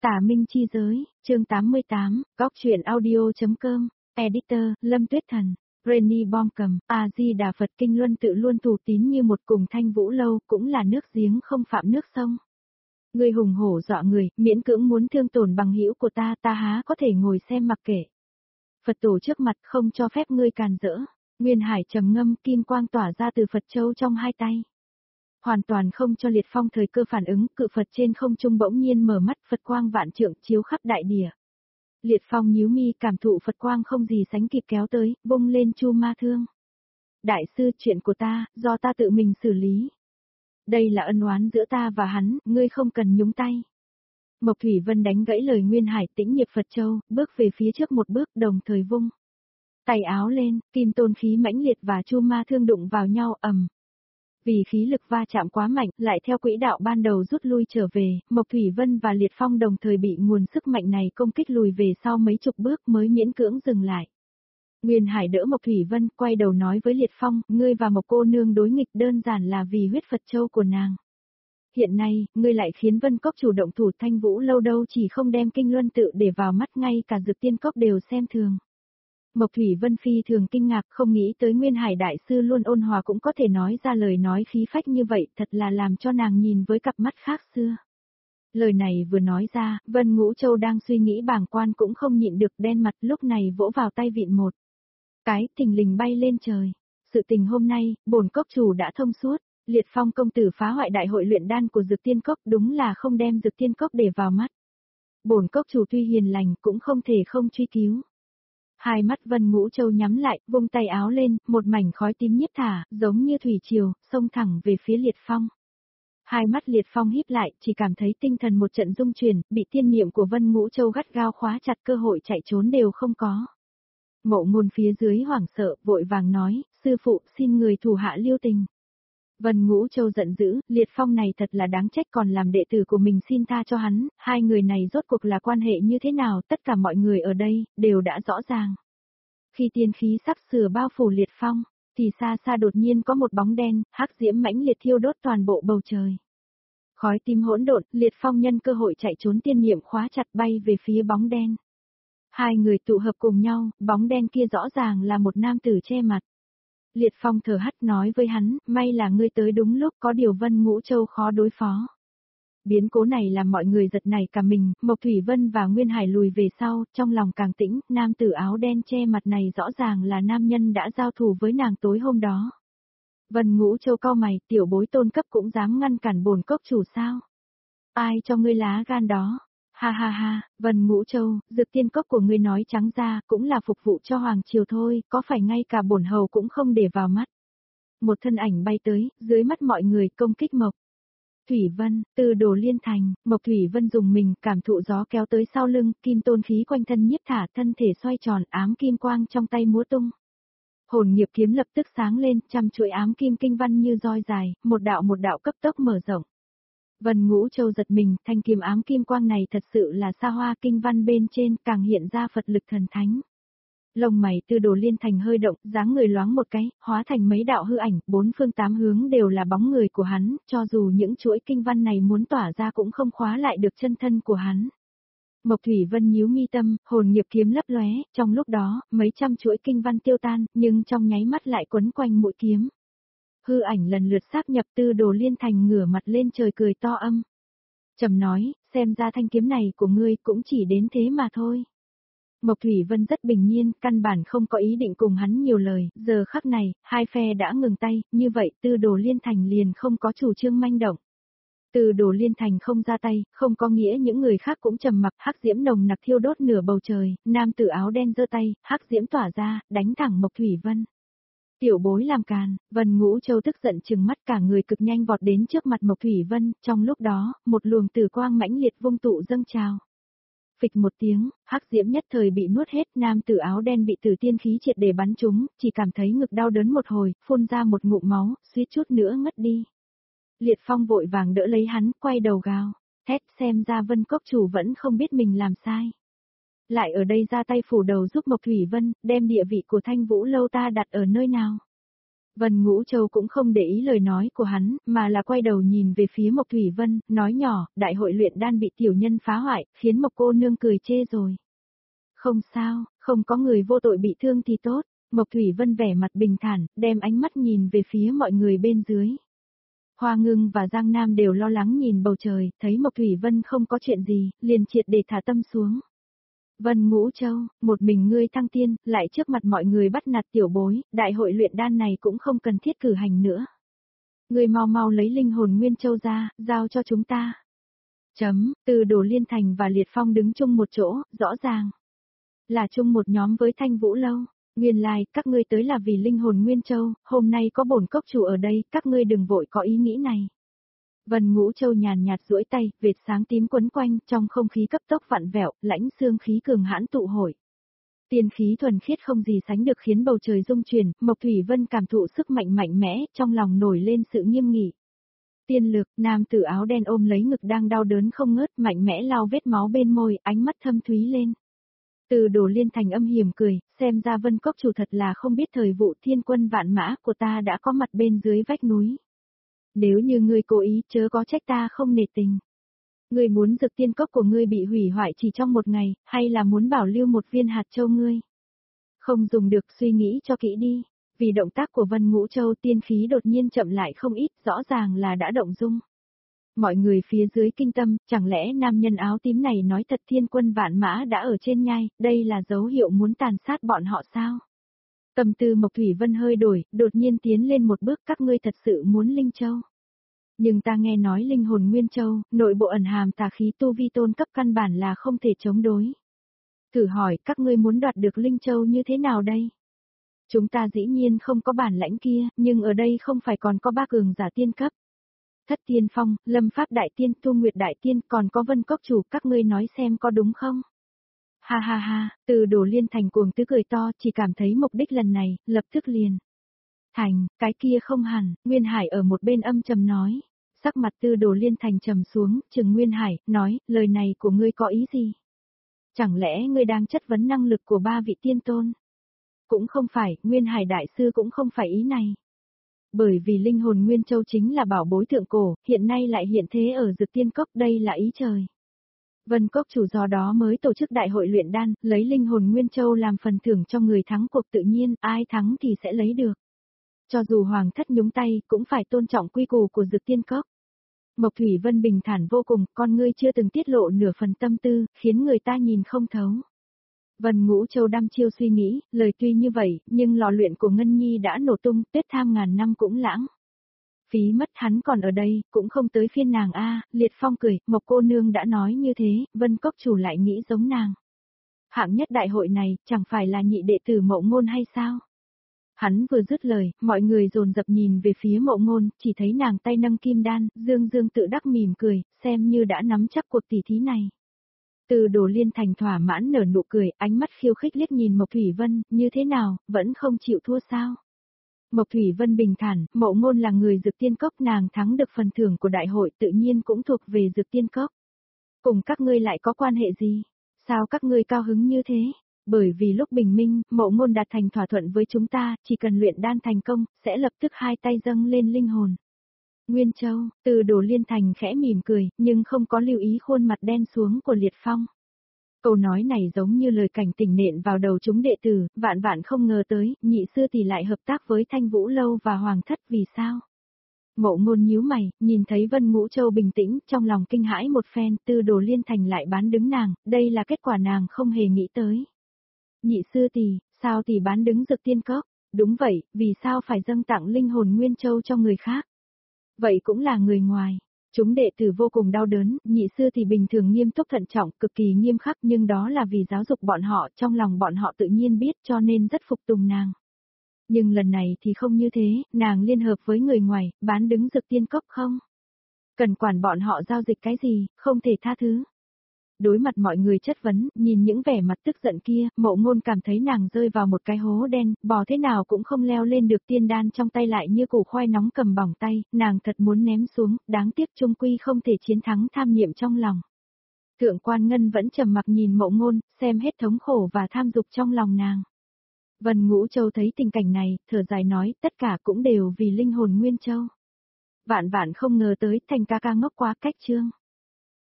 Tả Minh Chi Giới, chương 88, góc truyện audio.com, Editor, Lâm Tuyết Thần, Renny Bom Cầm, A-di-đà Phật Kinh Luân Tự luôn thủ tín như một cùng Thanh Vũ Lâu, cũng là nước giếng không phạm nước sông. Ngươi hùng hổ dọa người, miễn cưỡng muốn thương tổn bằng hữu của ta há có thể ngồi xem mặc kệ. Phật tổ trước mặt không cho phép ngươi càn rỡ. Nguyên Hải trầm ngâm, kim quang tỏa ra từ Phật châu trong hai tay. Hoàn toàn không cho Liệt Phong thời cơ phản ứng, cự Phật trên không trung bỗng nhiên mở mắt, Phật quang vạn trượng chiếu khắp đại địa. Liệt Phong nhíu mi cảm thụ Phật quang không gì sánh kịp kéo tới, vung lên chu ma thương. Đại sư, chuyện của ta, do ta tự mình xử lý. Đây là ân oán giữa ta và hắn, ngươi không cần nhúng tay. Mộc Thủy Vân đánh gãy lời Nguyên Hải tĩnh nghiệp Phật châu, bước về phía trước một bước, đồng thời vung tay áo lên, kim tôn khí mãnh liệt và chu ma thương đụng vào nhau ầm. Vì khí lực va chạm quá mạnh, lại theo quỹ đạo ban đầu rút lui trở về, Mộc Thủy Vân và Liệt Phong đồng thời bị nguồn sức mạnh này công kích lùi về sau mấy chục bước mới miễn cưỡng dừng lại. Nguyên Hải đỡ Mộc Thủy Vân, quay đầu nói với Liệt Phong, ngươi và Mộc cô nương đối nghịch đơn giản là vì huyết Phật châu của nàng. Hiện nay, ngươi lại khiến Vân Cốc chủ động thủ, Thanh Vũ Lâu đâu chỉ không đem Kinh Luân Tự để vào mắt, ngay cả Dược Tiên Cốc đều xem thường. Mộc Thủy Vân phi thường kinh ngạc, không nghĩ tới Nguyên Hải đại sư luôn ôn hòa cũng có thể nói ra lời nói khí phách như vậy, thật là làm cho nàng nhìn với cặp mắt khác xưa. Lời này vừa nói ra, Vân Ngũ Châu đang suy nghĩ bàng quan cũng không nhịn được, đen mặt, lúc này vỗ vào tay vịn một cái, thình lình bay lên trời. Sự tình hôm nay, bổn cốc chủ đã thông suốt. Liệt Phong công tử phá hoại đại hội luyện đan của Dược Tiên Cốc, đúng là không đem Dược Tiên Cốc để vào mắt. Bổn cốc chủ tuy hiền lành cũng không thể không truy cứu. Hai mắt Vân Ngũ Châu nhắm lại, vung tay áo lên, một mảnh khói tím nhiếp thả, giống như thủy triều, xông thẳng về phía Liệt Phong. Hai mắt Liệt Phong híp lại, chỉ cảm thấy tinh thần một trận rung chuyển, bị tiên niệm của Vân Ngũ Châu gắt gao khóa chặt, cơ hội chạy trốn đều không có. Mộ Ngôn phía dưới hoảng sợ, vội vàng nói, sư phụ, xin người thủ hạ lưu tình. Vân Ngũ Châu giận dữ, Liệt Phong này thật là đáng trách, còn làm đệ tử của mình xin tha cho hắn, hai người này rốt cuộc là quan hệ như thế nào, tất cả mọi người ở đây, đều đã rõ ràng. Khi tiên khí sắp sửa bao phủ Liệt Phong, thì xa xa đột nhiên có một bóng đen, hắc diễm mãnh liệt thiêu đốt toàn bộ bầu trời. Khói tím hỗn độn, Liệt Phong nhân cơ hội chạy trốn, tiên niệm khóa chặt bay về phía bóng đen. Hai người tụ hợp cùng nhau, bóng đen kia rõ ràng là một nam tử che mặt. Liệt Phong thở hắt nói với hắn, may là ngươi tới đúng lúc, có điều Vân Ngũ Châu khó đối phó. Biến cố này làm mọi người giật nảy cả mình, Mộc Thủy Vân và Nguyên Hải lùi về sau, trong lòng càng tĩnh, nam tử áo đen che mặt này rõ ràng là nam nhân đã giao thủ với nàng tối hôm đó. Vân Ngũ Châu cau mày, tiểu bối tôn cấp cũng dám ngăn cản bổn cốc chủ sao? Ai cho ngươi lá gan đó? Ha ha ha, Vân Ngũ Châu, Dược Tiên Cốc của ngươi nói trắng ra, cũng là phục vụ cho Hoàng Triều thôi, có phải ngay cả bổn hầu cũng không để vào mắt. Một thân ảnh bay tới, dưới mắt mọi người công kích Mộc Thủy Vân, từ Đồ Liên Thành, Mộc Thủy Vân dùng mình, cảm thụ gió kéo tới sau lưng, kim tôn khí quanh thân nhiếp thả, thân thể xoay tròn, ám kim quang trong tay múa tung. Hồn nghiệp kiếm lập tức sáng lên, trăm chuỗi ám kim kinh văn như roi dài, một đạo cấp tốc mở rộng. Vân Ngũ Châu giật mình, thanh kiếm ám kim quang này thật sự là xa hoa, kinh văn bên trên càng hiện ra Phật lực thần thánh. Lông mày Tư Đồ Liên Thành hơi động, dáng người loáng một cái, hóa thành mấy đạo hư ảnh, bốn phương tám hướng đều là bóng người của hắn, cho dù những chuỗi kinh văn này muốn tỏa ra cũng không khóa lại được chân thân của hắn. Mộc Thủy Vân nhíu mi tâm, hồn nghiệp kiếm lấp lóe, trong lúc đó, mấy trăm chuỗi kinh văn tiêu tan, nhưng trong nháy mắt lại quấn quanh mũi kiếm. Hư ảnh lần lượt sáp nhập, Tư Đồ Liên Thành ngửa mặt lên trời cười to âm. Trầm nói, xem ra thanh kiếm này của ngươi cũng chỉ đến thế mà thôi. Mộc Thủy Vân rất bình nhiên, căn bản không có ý định cùng hắn nhiều lời, giờ khắc này, hai phe đã ngừng tay, như vậy Tư Đồ Liên Thành liền không có chủ trương manh động. Tư Đồ Liên Thành không ra tay, không có nghĩa những người khác cũng trầm mặc, hắc diễm nồng nặc thiêu đốt nửa bầu trời, nam tử áo đen giơ tay, hắc diễm tỏa ra, đánh thẳng Mộc Thủy Vân. Tiểu bối làm càn, Vân Ngũ Châu tức giận trừng mắt, cả người cực nhanh vọt đến trước mặt Mộc Thủy Vân, trong lúc đó, một luồng tử quang mãnh liệt vung tụ dâng trào. Phịch một tiếng, hắc diễm nhất thời bị nuốt hết, nam tử áo đen bị tử tiên khí triệt để bắn trúng, chỉ cảm thấy ngực đau đớn một hồi, phun ra một ngụm máu, suýt chút nữa ngất đi. Liệt Phong vội vàng đỡ lấy hắn, quay đầu gào, thét, xem ra Vân Cốc chủ vẫn không biết mình làm sai. Lại ở đây ra tay phủ đầu giúp Mộc Thủy Vân, đem địa vị của Thanh Vũ Lâu ta đặt ở nơi nào? Vân Ngũ Châu cũng không để ý lời nói của hắn, mà là quay đầu nhìn về phía Mộc Thủy Vân, nói nhỏ, đại hội luyện đan bị tiểu nhân phá hoại, khiến Mộc cô nương cười chê rồi. Không sao, không có người vô tội bị thương thì tốt. Mộc Thủy Vân vẻ mặt bình thản, đem ánh mắt nhìn về phía mọi người bên dưới. Hoa Ngưng và Giang Nam đều lo lắng nhìn bầu trời, thấy Mộc Thủy Vân không có chuyện gì, liền triệt để thả tâm xuống. Vân Ngũ Châu, một mình ngươi thăng tiên, lại trước mặt mọi người bắt nạt tiểu bối, đại hội luyện đan này cũng không cần thiết cử hành nữa. Ngươi mau mau lấy linh hồn Nguyên Châu ra, giao cho chúng ta. Từ Đồ Liên Thành và Liệt Phong đứng chung một chỗ, rõ ràng là chung một nhóm với Thanh Vũ Lâu. Nguyên lai, các ngươi tới là vì linh hồn Nguyên Châu, hôm nay có bổn cốc chủ ở đây, các ngươi đừng vội có ý nghĩ này. Vân Ngũ Châu nhàn nhạt duỗi tay, vệt sáng tím quấn quanh, trong không khí cấp tốc vặn vẹo, lãnh xương khí cường hãn tụ hội. Tiên khí thuần khiết không gì sánh được khiến bầu trời rung chuyển, Mộc Thủy Vân cảm thụ sức mạnh mạnh mẽ, trong lòng nổi lên sự nghiêm nghị. Tiên lực, nam tử áo đen ôm lấy ngực đang đau đớn không ngớt, mạnh mẽ lau vết máu bên môi, ánh mắt thâm thúy lên. Từ Đồ Liên Thành âm hiểm cười, xem ra Vân Cốc chủ thật là không biết thời vụ thiên quân vạn mã của ta đã có mặt bên dưới vách núi. Nếu như ngươi cố ý chớ có trách ta không nể tình. Ngươi muốn dược tiên cốc của ngươi bị hủy hoại chỉ trong một ngày, hay là muốn bảo lưu một viên hạt châu ngươi? Không dùng được, suy nghĩ cho kỹ đi. Vì động tác của Vân Ngũ Châu tiên khí đột nhiên chậm lại không ít, rõ ràng là đã động dung. Mọi người phía dưới kinh tâm, chẳng lẽ nam nhân áo tím này nói thật thiên quân vạn mã đã ở trên nhai, đây là dấu hiệu muốn tàn sát bọn họ sao? Tâm tư Mộc Thủy Vân hơi đổi, đột nhiên tiến lên một bước, các ngươi thật sự muốn Linh Châu. Nhưng ta nghe nói linh hồn Nguyên Châu, nội bộ ẩn hàm tà khí tu vi tôn cấp căn bản là không thể chống đối. Thử hỏi các ngươi muốn đoạt được Linh Châu như thế nào đây? Chúng ta dĩ nhiên không có bản lãnh kia, nhưng ở đây không phải còn có ba cường giả tiên cấp. Thất Tiên Phong, Lâm Pháp Đại Tiên, Tu Nguyệt Đại Tiên, còn có Vân Cốc Chủ, các ngươi nói xem có đúng không? Ha ha ha, Từ Đồ Liên Thành cuồng tứ cười to, chỉ cảm thấy mục đích lần này, lập tức liền. Thành, cái kia không hẳn, Nguyên Hải ở một bên âm trầm nói. Sắc mặt Từ Đồ Liên Thành trầm xuống, trừng Nguyên Hải, nói, lời này của ngươi có ý gì? Chẳng lẽ ngươi đang chất vấn năng lực của ba vị tiên tôn? Cũng không phải, Nguyên Hải Đại Sư cũng không phải ý này. Bởi vì linh hồn Nguyên Châu chính là bảo bối thượng cổ, hiện nay lại hiện thế ở Dược Tiên Cốc, đây là ý trời. Vân Cốc chủ do đó mới tổ chức đại hội luyện đan, lấy linh hồn Nguyên Châu làm phần thưởng cho người thắng cuộc, tự nhiên, ai thắng thì sẽ lấy được. Cho dù hoàng thất nhúng tay, cũng phải tôn trọng quy củ của Dược Tiên Cốc. Mộc Thủy Vân bình thản vô cùng, con ngươi chưa từng tiết lộ nửa phần tâm tư, khiến người ta nhìn không thấu. Vân Ngũ Châu đăm chiêu suy nghĩ, lời tuy như vậy, nhưng lò luyện của Ngân Nhi đã nổ tung, tuyết tham ngàn năm cũng lãng. Phí mất hắn còn ở đây, cũng không tới phiên nàng a. Liệt Phong cười, Mộc cô nương đã nói như thế, Vân Cốc chủ lại nghĩ giống nàng. Hạng nhất đại hội này, chẳng phải là nhị đệ tử Mộ Ngôn hay sao? Hắn vừa dứt lời, mọi người dồn dập nhìn về phía Mộ Ngôn, chỉ thấy nàng tay nâng kim đan, dương dương tự đắc mỉm cười, xem như đã nắm chắc cuộc tỷ thí này. Từ Đồ Liên Thành thỏa mãn nở nụ cười, ánh mắt khiêu khích liếc nhìn Mộc Thủy Vân, như thế nào, vẫn không chịu thua sao? Mộc Thủy Vân bình thản, Mộ Ngôn là người Dược Tiên Cốc, nàng thắng được phần thưởng của đại hội tự nhiên cũng thuộc về Dược Tiên Cốc. Cùng các ngươi lại có quan hệ gì? Sao các ngươi cao hứng như thế? Bởi vì lúc bình minh, Mộ Ngôn đạt thành thỏa thuận với chúng ta, chỉ cần luyện đan thành công, sẽ lập tức hai tay dâng lên linh hồn. Nguyên Châu, Từ Đồ Liên Thành khẽ mỉm cười, nhưng không có lưu ý khuôn mặt đen xuống của Liệt Phong. Câu nói này giống như lời cảnh tỉnh nện vào đầu chúng đệ tử, vạn vạn không ngờ tới, nhị sư tỷ lại hợp tác với Thanh Vũ Lâu và Hoàng Thất, vì sao? Mộ Ngôn nhíu mày, nhìn thấy Vân Ngũ Châu bình tĩnh, trong lòng kinh hãi một phen, Từ Đồ Liên Thành lại bán đứng nàng, đây là kết quả nàng không hề nghĩ tới. Nhị sư tỷ, sao tỷ bán đứng Dược Tiên Cốc? Đúng vậy, vì sao phải dâng tặng linh hồn Nguyên Châu cho người khác? Vậy cũng là người ngoài. Chúng đệ tử vô cùng đau đớn, nhị sư thì bình thường nghiêm túc thận trọng, cực kỳ nghiêm khắc, nhưng đó là vì giáo dục bọn họ, trong lòng bọn họ tự nhiên biết, cho nên rất phục tùng nàng. Nhưng lần này thì không như thế, nàng liên hợp với người ngoài, bán đứng Dược Tiên Cốc không? Cần quản bọn họ giao dịch cái gì, không thể tha thứ. Đối mặt mọi người chất vấn, nhìn những vẻ mặt tức giận kia, Mộ Ngôn cảm thấy nàng rơi vào một cái hố đen, bò thế nào cũng không leo lên được, tiên đan trong tay lại như củ khoai nóng cầm bỏng tay, nàng thật muốn ném xuống, đáng tiếc chung quy không thể chiến thắng tham niệm trong lòng. Thượng quan Ngân vẫn trầm mặc nhìn Mộ Ngôn, xem hết thống khổ và tham dục trong lòng nàng. Vân Ngũ Châu thấy tình cảnh này, thở dài nói, tất cả cũng đều vì linh hồn Nguyên Châu. Vạn vạn không ngờ tới, Thành ca ca ngốc quá cách Trương.